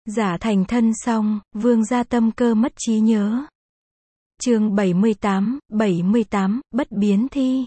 Giả thành thân xong, vương gia tâm cơ mất trí nhớ. Chương 78, bất biến thi.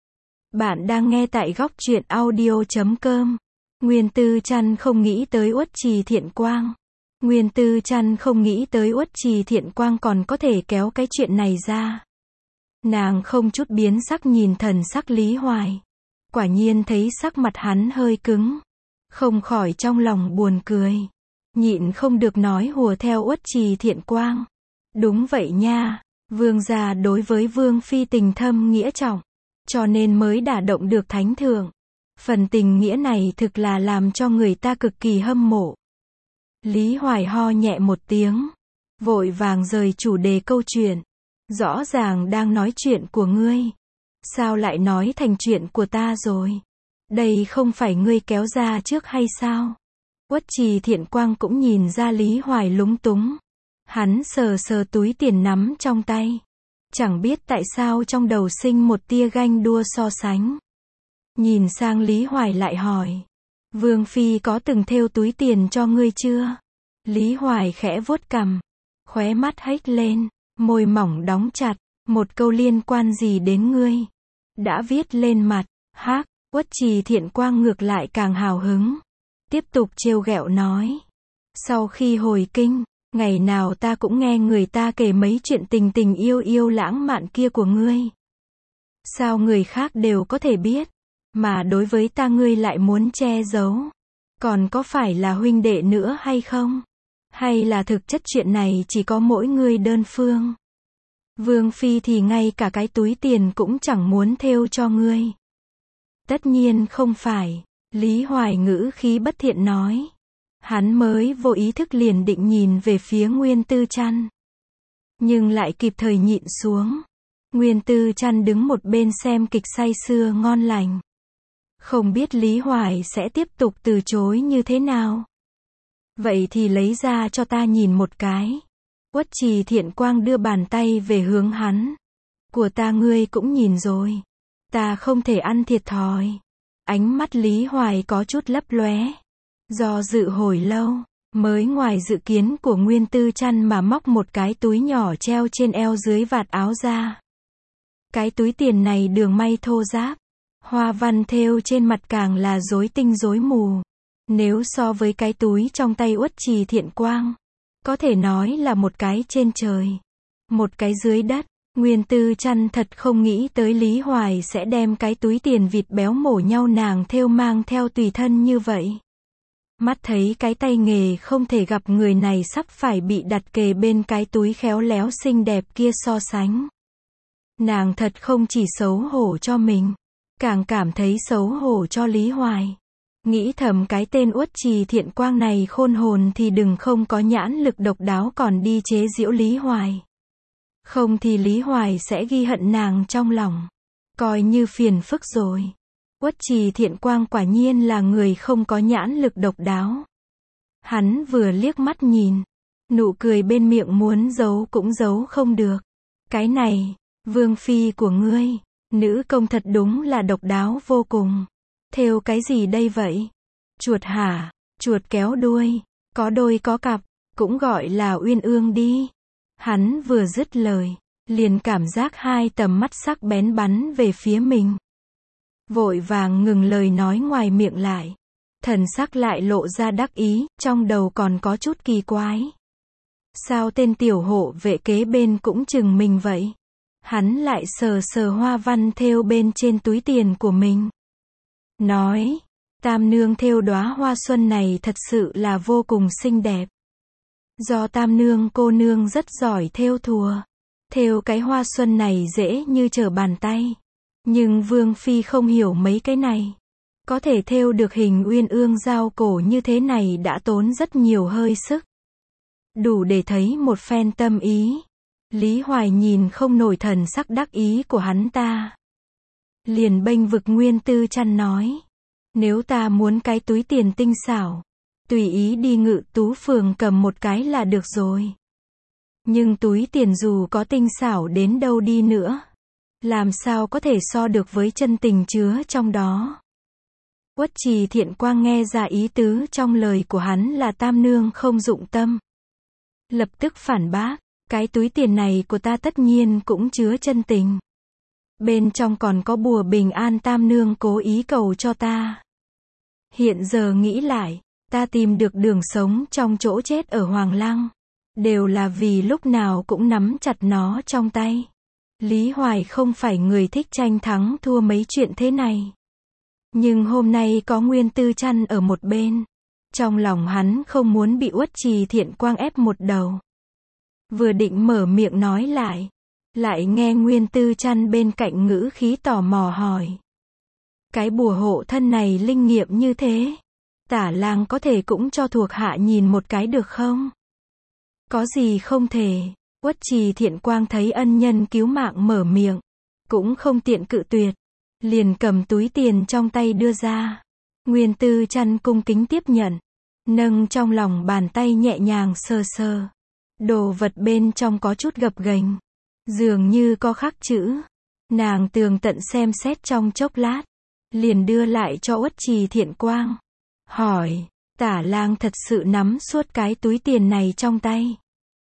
Bạn đang nghe tại góc truyện audio.com. Nguyên Tư Trăn không nghĩ tới Uất Trì Thiện Quang. Nguyên Tư Trăn không nghĩ tới Uất Trì Thiện Quang còn có thể kéo cái chuyện này ra. Nàng không chút biến sắc nhìn thần sắc Lý Hoài. Quả nhiên thấy sắc mặt hắn hơi cứng. Không khỏi trong lòng buồn cười. Nhịn không được nói hùa theo Uất Trì Thiện Quang. Đúng vậy nha, vương gia đối với vương phi tình thâm nghĩa trọng, cho nên mới đả động được thánh thượng. Phần tình nghĩa này thực là làm cho người ta cực kỳ hâm mộ. Lý Hoài ho nhẹ một tiếng, vội vàng rời chủ đề câu chuyện. Rõ ràng đang nói chuyện của ngươi, sao lại nói thành chuyện của ta rồi? Đây không phải ngươi kéo ra trước hay sao? Uất Trì Thiện Quang cũng nhìn ra Lý Hoài lúng túng. Hắn sờ sờ túi tiền nắm trong tay. Chẳng biết tại sao trong đầu sinh một tia ganh đua so sánh. Nhìn sang Lý Hoài lại hỏi. Vương Phi có từng thêu túi tiền cho ngươi chưa? Lý Hoài khẽ vuốt cằm. Khóe mắt hếch lên. Môi mỏng đóng chặt. Một câu liên quan gì đến ngươi? Đã viết lên mặt. Hác. Uất Trì Thiện Quang ngược lại càng hào hứng. Tiếp tục trêu ghẹo nói. Sau khi hồi kinh, ngày nào ta cũng nghe người ta kể mấy chuyện tình tình yêu yêu lãng mạn kia của ngươi. Sao người khác đều có thể biết, mà đối với ta ngươi lại muốn che giấu? Còn có phải là huynh đệ nữa hay không? Hay là thực chất chuyện này chỉ có mỗi ngươi đơn phương? Vương Phi thì ngay cả cái túi tiền cũng chẳng muốn thêu cho ngươi. Tất nhiên không phải. Lý Hoài ngữ khí bất thiện nói. Hắn mới vô ý thức liền định nhìn về phía Nguyên Tư Trăn. Nhưng lại kịp thời nhịn xuống. Nguyên Tư Trăn đứng một bên xem kịch say sưa ngon lành. Không biết Lý Hoài sẽ tiếp tục từ chối như thế nào. Vậy thì lấy ra cho ta nhìn một cái. Uất Trì Thiện Quang đưa bàn tay về hướng hắn. Của ta ngươi cũng nhìn rồi. Ta không thể ăn thiệt thòi. Ánh mắt Lý Hoài có chút lấp lóe. Do dự hồi lâu, mới ngoài dự kiến của Nguyên Tư Trăn mà móc một cái túi nhỏ treo trên eo dưới vạt áo ra. Cái túi tiền này đường may thô ráp, hoa văn thêu trên mặt càng là rối tinh rối mù. Nếu so với cái túi trong tay Uất Trì Thiện Quang, có thể nói là một cái trên trời, một cái dưới đất. Nguyên Tư Trăn thật không nghĩ tới Lý Hoài sẽ đem cái túi tiền vịt béo mổ nhau nàng thêu mang theo tùy thân như vậy. Mắt thấy cái tay nghề không thể gặp người này sắp phải bị đặt kề bên cái túi khéo léo xinh đẹp kia so sánh. Nàng thật không chỉ xấu hổ cho mình, càng cảm thấy xấu hổ cho Lý Hoài. Nghĩ thầm cái tên Uất Trì Thiện Quang này khôn hồn thì đừng không có nhãn lực độc đáo còn đi chế giễu Lý Hoài. Không thì Lý Hoài sẽ ghi hận nàng trong lòng. Coi như phiền phức rồi. Uất Trì Thiện Quang quả nhiên là người không có nhãn lực độc đáo. Hắn vừa liếc mắt nhìn. Nụ cười bên miệng muốn giấu cũng giấu không được. Cái này, Vương Phi của ngươi, nữ công thật đúng là độc đáo vô cùng. Thêu cái gì đây vậy? Chuột hả? Chuột kéo đuôi. Có đôi có cặp. Cũng gọi là uyên ương đi. Hắn vừa dứt lời, liền cảm giác hai tầm mắt sắc bén bắn về phía mình. Vội vàng ngừng lời nói ngoài miệng lại. Thần sắc lại lộ ra đắc ý, trong đầu còn có chút kỳ quái. Sao tên tiểu hộ vệ kế bên cũng chừng mình vậy? Hắn lại sờ sờ hoa văn thêu bên trên túi tiền của mình. Nói, Tam nương thêu đóa hoa xuân này thật sự là vô cùng xinh đẹp. Do Tam nương cô nương rất giỏi thêu thùa. Thêu cái hoa xuân này dễ như trở bàn tay. Nhưng Vương Phi không hiểu mấy cái này. Có thể thêu được hình uyên ương giao cổ như thế này đã tốn rất nhiều hơi sức. Đủ để thấy một phen tâm ý. Lý Hoài nhìn không nổi thần sắc đắc ý của hắn ta. Liền bênh vực Nguyên Tư Trăn nói. Nếu ta muốn cái túi tiền tinh xảo, tùy ý đi Ngự Tú phường cầm một cái là được rồi. Nhưng túi tiền dù có tinh xảo đến đâu đi nữa, làm sao có thể so được với chân tình chứa trong đó. Uất Trì Thiện Quang nghe ra ý tứ trong lời của hắn là tam nương không dụng tâm. Lập tức phản bác, cái túi tiền này của ta tất nhiên cũng chứa chân tình. Bên trong còn có bùa bình an tam nương cố ý cầu cho ta. Hiện giờ nghĩ lại, ta tìm được đường sống trong chỗ chết ở Hoàng Lăng. Đều là vì lúc nào cũng nắm chặt nó trong tay. Lý Hoài không phải người thích tranh thắng thua mấy chuyện thế này. Nhưng hôm nay có Nguyên Tư Trăn ở một bên. Trong lòng hắn không muốn bị Uất Trì Thiện Quang ép một đầu. Vừa định mở miệng nói lại nghe Nguyên Tư Trăn bên cạnh ngữ khí tò mò hỏi. Cái bùa hộ thân này linh nghiệm như thế, Tả lang có thể cũng cho thuộc hạ nhìn một cái được không? Có gì không thể. Uất Trì Thiện Quang thấy ân nhân cứu mạng mở miệng, cũng không tiện cự tuyệt, liền cầm túi tiền trong tay đưa ra. Nguyên Tư Trăn cung kính tiếp nhận, nâng trong lòng bàn tay nhẹ nhàng sờ sờ. Đồ vật bên trong có chút gập ghềnh, dường như có khắc chữ. Nàng tường tận xem xét trong chốc lát, liền đưa lại cho Uất Trì Thiện Quang. Hỏi, Tả lang thật sự nắm suốt cái túi tiền này trong tay?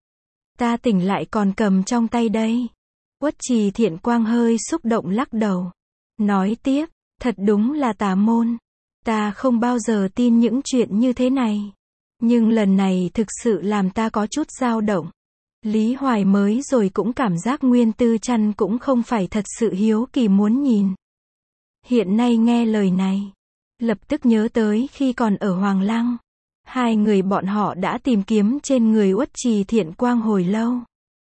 Ta tỉnh lại còn cầm trong tay đây. Uất Trì Thiện Quang hơi xúc động lắc đầu. Nói tiếp, thật đúng là tà môn. Ta không bao giờ tin những chuyện như thế này. Nhưng lần này thực sự làm ta có chút dao động. Lý Hoài mới rồi cũng cảm giác Nguyên Tư Trăn cũng không phải thật sự hiếu kỳ muốn nhìn. Hiện nay nghe lời này, lập tức nhớ tới khi còn ở Hoàng Lăng. Hai người bọn họ đã tìm kiếm trên người Uất Trì Thiện Quang hồi lâu.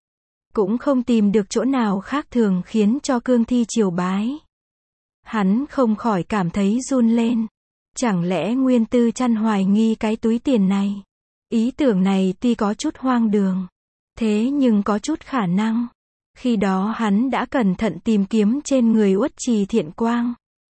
Cũng không tìm được chỗ nào khác thường khiến cho cương thi triều bái. Hắn không khỏi cảm thấy run lên. Chẳng lẽ Nguyên Tư Trăn hoài nghi cái túi tiền này? Ý tưởng này tuy có chút hoang đường, thế nhưng có chút khả năng. Khi đó hắn đã cẩn thận tìm kiếm trên người Uất Trì Thiện Quang.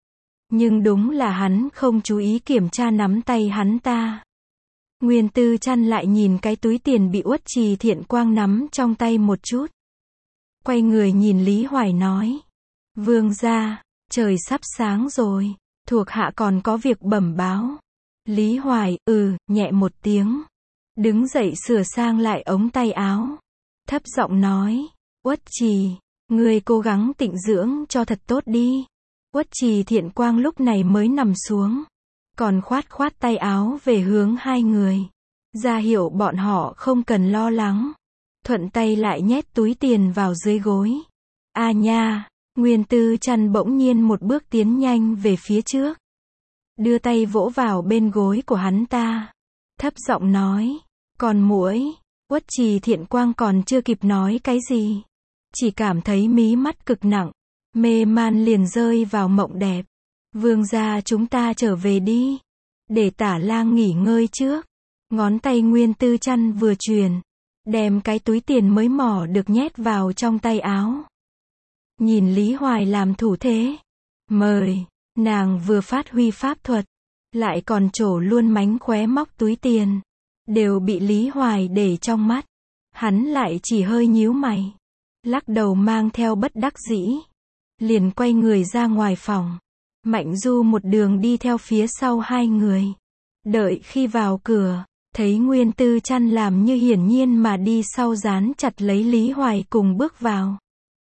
Nhưng đúng là hắn không chú ý kiểm tra nắm tay hắn ta. Nguyên Tư Trăn lại nhìn cái túi tiền bị Uất Trì Thiện Quang nắm trong tay một chút. Quay người nhìn Lý Hoài nói. Vương gia, trời sắp sáng rồi, thuộc hạ còn có việc bẩm báo. Lý Hoài, nhẹ một tiếng. Đứng dậy sửa sang lại ống tay áo. Thấp giọng nói. Uất Trì, ngươi cố gắng tịnh dưỡng cho thật tốt đi. Uất Trì Thiện Quang lúc này mới nằm xuống. Còn khoát tay áo về hướng hai người. Ra hiệu bọn họ không cần lo lắng. Thuận tay lại nhét túi tiền vào dưới gối. A nha, Nguyên Tư Trăn bỗng nhiên một bước tiến nhanh về phía trước. Đưa tay vỗ vào bên gối của hắn ta. Thấp giọng nói. Còn muỗi. Uất Trì Thiện Quang còn chưa kịp nói cái gì. Chỉ cảm thấy mí mắt cực nặng. Mê man liền rơi vào mộng đẹp. Vương gia chúng ta trở về đi. Để Tả lang nghỉ ngơi trước. Ngón tay Nguyên Tư Trăn vừa truyền. Đem cái túi tiền mới mỏ được nhét vào trong tay áo. Nhìn Lý Hoài làm thủ thế. Mời. Nàng vừa phát huy pháp thuật. Lại còn trổ luôn mánh khóe móc túi tiền. Đều bị Lý Hoài để trong mắt. Hắn lại chỉ hơi nhíu mày. Lắc đầu mang theo bất đắc dĩ. Liền quay người ra ngoài phòng. Mạnh Du một đường đi theo phía sau hai người. Đợi khi vào cửa, thấy Nguyên Tư Trăn làm như hiển nhiên mà đi sau dán chặt lấy Lý Hoài cùng bước vào.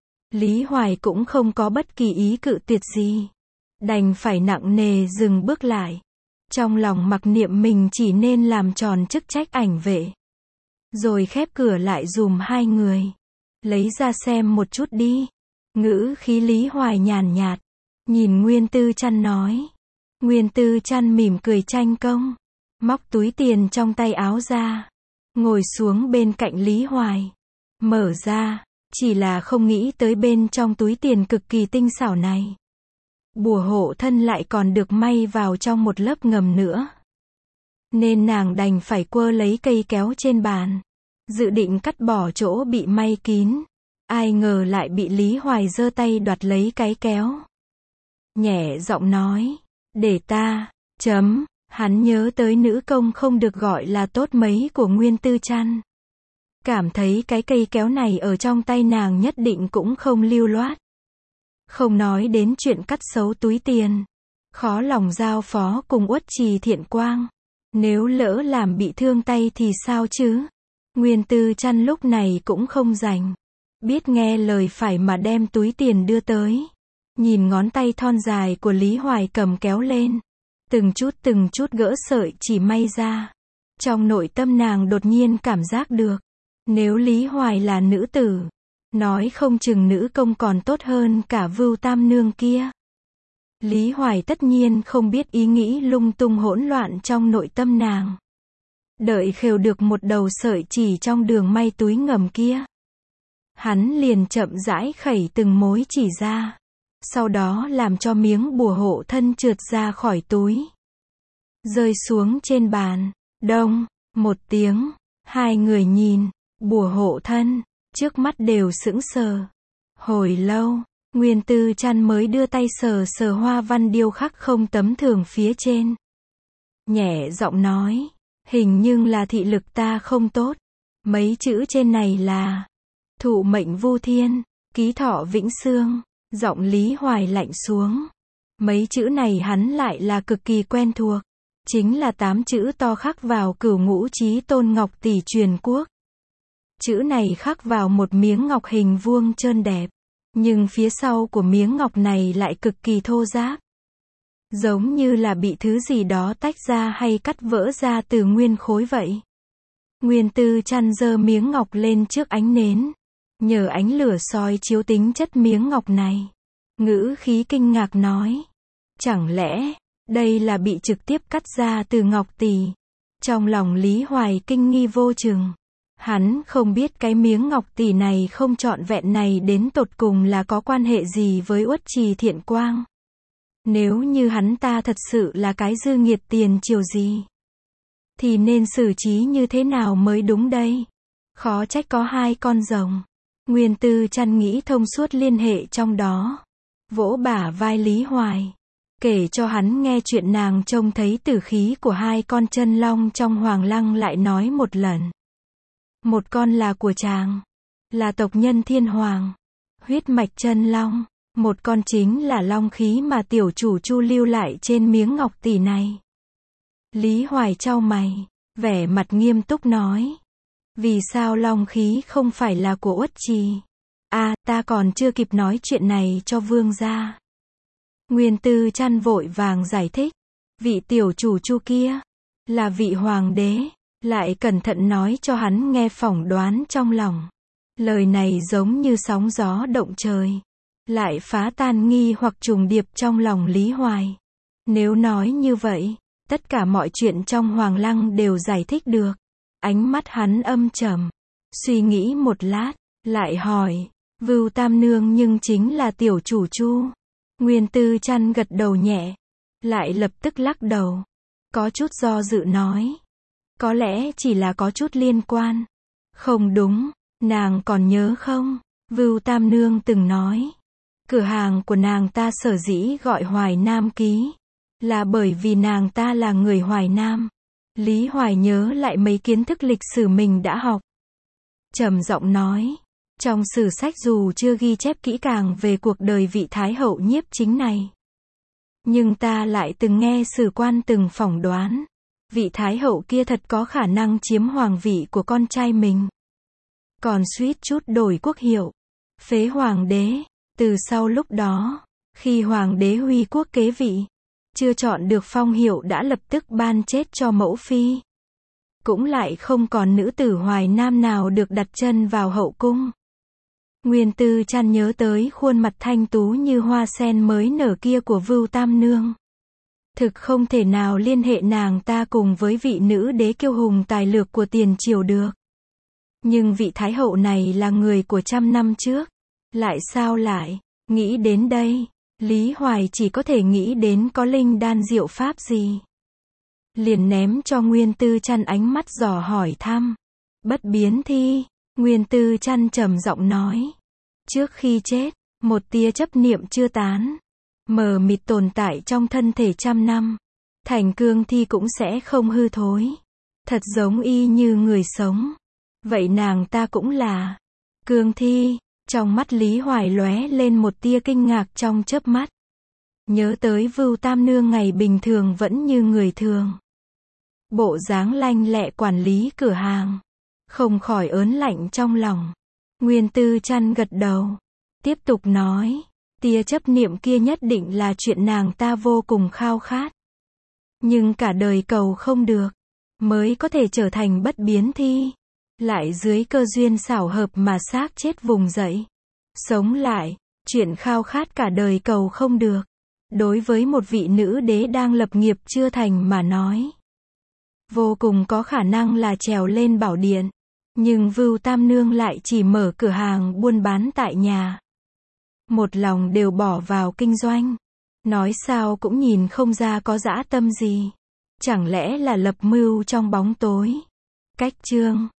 Lý Hoài cũng không có bất kỳ ý cự tuyệt gì. Đành phải nặng nề dừng bước lại. Trong lòng mặc niệm mình chỉ nên làm tròn chức trách ảnh vệ. Rồi khép cửa lại dùm hai người. Lấy ra xem một chút đi. Ngữ khí Lý Hoài nhàn nhạt. Nhìn Nguyên Tư Trăn nói. Nguyên Tư Trăn mỉm cười tranh công. Móc túi tiền trong tay áo ra. Ngồi xuống bên cạnh Lý Hoài. Mở ra. Chỉ là không nghĩ tới bên trong túi tiền cực kỳ tinh xảo này. Bùa hộ thân lại còn được may vào trong một lớp ngầm nữa. Nên nàng đành phải quơ lấy cây kéo trên bàn. Dự định cắt bỏ chỗ bị may kín. Ai ngờ lại bị Lý Hoài giơ tay đoạt lấy cái kéo. Nhẹ giọng nói. Để ta. Hắn nhớ tới nữ công không được gọi là tốt mấy của Nguyên Tư Trăn. Cảm thấy cái cây kéo này ở trong tay nàng nhất định cũng không lưu loát. Không nói đến chuyện cắt xấu túi tiền. khó lòng giao phó cùng Uất Trì Thiện Quang. Nếu lỡ làm bị thương tay thì sao chứ? Nguyên Tư Trăn lúc này cũng không rảnh. Biết nghe lời phải mà đem túi tiền đưa tới. Nhìn ngón tay thon dài của Lý Hoài cầm kéo lên. Từng chút gỡ sợi chỉ may ra. Trong nội tâm nàng đột nhiên cảm giác được. Nếu Lý Hoài là nữ tử, nói không chừng nữ công còn tốt hơn cả Vưu Tam Nương kia. Lý Hoài tất nhiên không biết ý nghĩ lung tung hỗn loạn trong nội tâm nàng. Đợi khều được một đầu sợi chỉ trong đường may túi ngầm kia. Hắn liền chậm rãi khẩy từng mối chỉ ra. Sau đó làm cho miếng bùa hộ thân trượt ra khỏi túi. Rơi xuống trên bàn. Đông, một tiếng. Hai người nhìn. Bùa hộ thân. Trước mắt đều sững sờ. Hồi lâu. Nguyên Tư Trăn mới đưa tay sờ sờ hoa văn điêu khắc không tấm thường phía trên. Nhẹ giọng nói. Hình như là thị lực ta không tốt. Mấy chữ trên này là thụ mệnh vu thiên, ký thọ vĩnh xương. Giọng Lý Hoài lạnh xuống. Mấy chữ này hắn lại là cực kỳ quen thuộc. Chính là 8 chữ to khắc vào Cửu Ngũ Chí Tôn ngọc tỷ truyền quốc. Chữ này khắc vào một miếng ngọc hình vuông trơn đẹp. Nhưng phía sau của miếng ngọc này lại cực kỳ thô ráp. Giống như là bị thứ gì đó tách ra hay cắt vỡ ra từ nguyên khối vậy. Nguyên Tư Trăn giơ miếng ngọc lên trước ánh nến. Nhờ ánh lửa soi chiếu tính chất miếng ngọc này. Ngữ khí kinh ngạc nói. Chẳng lẽ, đây là bị trực tiếp cắt ra từ ngọc tỷ. Trong lòng Lý Hoài kinh nghi vô chừng. Hắn không biết cái miếng ngọc tỷ này không trọn vẹn này đến tột cùng là có quan hệ gì với Uất Trì Thiện Quang. Nếu như hắn ta thật sự là cái dư nghiệt tiền triều gì, thì nên xử trí như thế nào mới đúng đây? Khó trách có 2 con rồng. Nguyên Tư Trăn nghĩ thông suốt liên hệ trong đó. Vỗ bả vai Lý Hoài. Kể cho hắn nghe chuyện nàng trông thấy tử khí của 2 con chân long trong Hoàng Lăng lại nói một lần. Một con là của chàng. Là tộc nhân Thiên Hoàng. Huyết mạch chân long. Một con chính là long khí mà tiểu chủ Chu lưu lại trên miếng ngọc tỷ này. Lý Hoài chau mày. Vẻ mặt nghiêm túc nói. Vì sao long khí không phải là của Uất Trì? Ta còn chưa kịp nói chuyện này cho vương gia. Nguyên Tư Trăn vội vàng giải thích. Vị tiểu chủ Chu kia là vị hoàng đế. Lại cẩn thận nói cho hắn nghe phỏng đoán trong lòng. Lời này giống như sóng gió động trời. Lại phá tan nghi hoặc trùng điệp trong lòng Lý Hoài. Nếu nói như vậy, tất cả mọi chuyện trong Hoàng Lăng đều giải thích được. Ánh mắt hắn âm trầm. Suy nghĩ một lát, lại hỏi. Vưu Tam Nương nhưng chính là tiểu chủ Chu. Nguyên Tư Trăn gật đầu nhẹ. Lại lập tức lắc đầu. Có chút do dự nói. Có lẽ chỉ là có chút liên quan. Không đúng, nàng còn nhớ không? Vưu Tam Nương từng nói. Cửa hàng của nàng ta sở dĩ gọi Hoài Nam Ký. Là bởi vì nàng ta là người Hoài Nam. Lý Hoài nhớ lại mấy kiến thức lịch sử mình đã học. Trầm giọng nói. Trong sử sách dù chưa ghi chép kỹ càng về cuộc đời vị Thái hậu Nhiếp Chính này. Nhưng ta lại từng nghe sử quan từng phỏng đoán. Vị Thái hậu kia thật có khả năng chiếm hoàng vị của con trai mình. Còn suýt chút đổi quốc hiệu. Phế hoàng đế. Từ sau lúc đó, khi hoàng đế Huy Quốc kế vị, chưa chọn được phong hiệu đã lập tức ban chết cho mẫu phi. Cũng lại không còn nữ tử Hoài Nam nào được đặt chân vào hậu cung. Nguyên Tư Trăn nhớ tới khuôn mặt thanh tú như hoa sen mới nở kia của Vưu Tam Nương. Thực không thể nào liên hệ nàng ta cùng với vị nữ đế kiêu hùng tài lược của tiền triều được. Nhưng vị Thái hậu này là người của 100 năm trước. Lại sao lại? Nghĩ đến đây, Lý Hoài chỉ có thể nghĩ đến có linh đan diệu pháp gì. Liền ném cho Nguyên Tư Trăn ánh mắt dò hỏi thăm. Bất biến thi, Nguyên Tư Trăn trầm giọng nói. Trước khi chết, một tia chấp niệm chưa tán. Mờ mịt tồn tại trong thân thể 100 năm. Thành cương thi cũng sẽ không hư thối. Thật giống y như người sống. Vậy nàng ta cũng là cương thi. Trong mắt Lý Hoài lóe lên một tia kinh ngạc trong chớp mắt. Nhớ tới Vưu Tam Nương ngày bình thường vẫn như người thường. Bộ dáng lanh lẹ quản lý cửa hàng. Không khỏi ớn lạnh trong lòng. Nguyên Tư Trăn gật đầu. Tiếp tục nói. Tia chấp niệm kia nhất định là chuyện nàng ta vô cùng khao khát. Nhưng cả đời cầu không được. Mới có thể trở thành bất biến thi. Lại dưới cơ duyên xảo hợp mà xác chết vùng dậy. Sống lại. Chuyện khao khát cả đời cầu không được. Đối với một vị nữ đế đang lập nghiệp chưa thành mà nói. Vô cùng có khả năng là trèo lên bảo điện. Nhưng Vưu Tam Nương lại chỉ mở cửa hàng buôn bán tại nhà. Một lòng đều bỏ vào kinh doanh. Nói sao cũng nhìn không ra có dã tâm gì. Chẳng lẽ là lập mưu trong bóng tối. Cách chương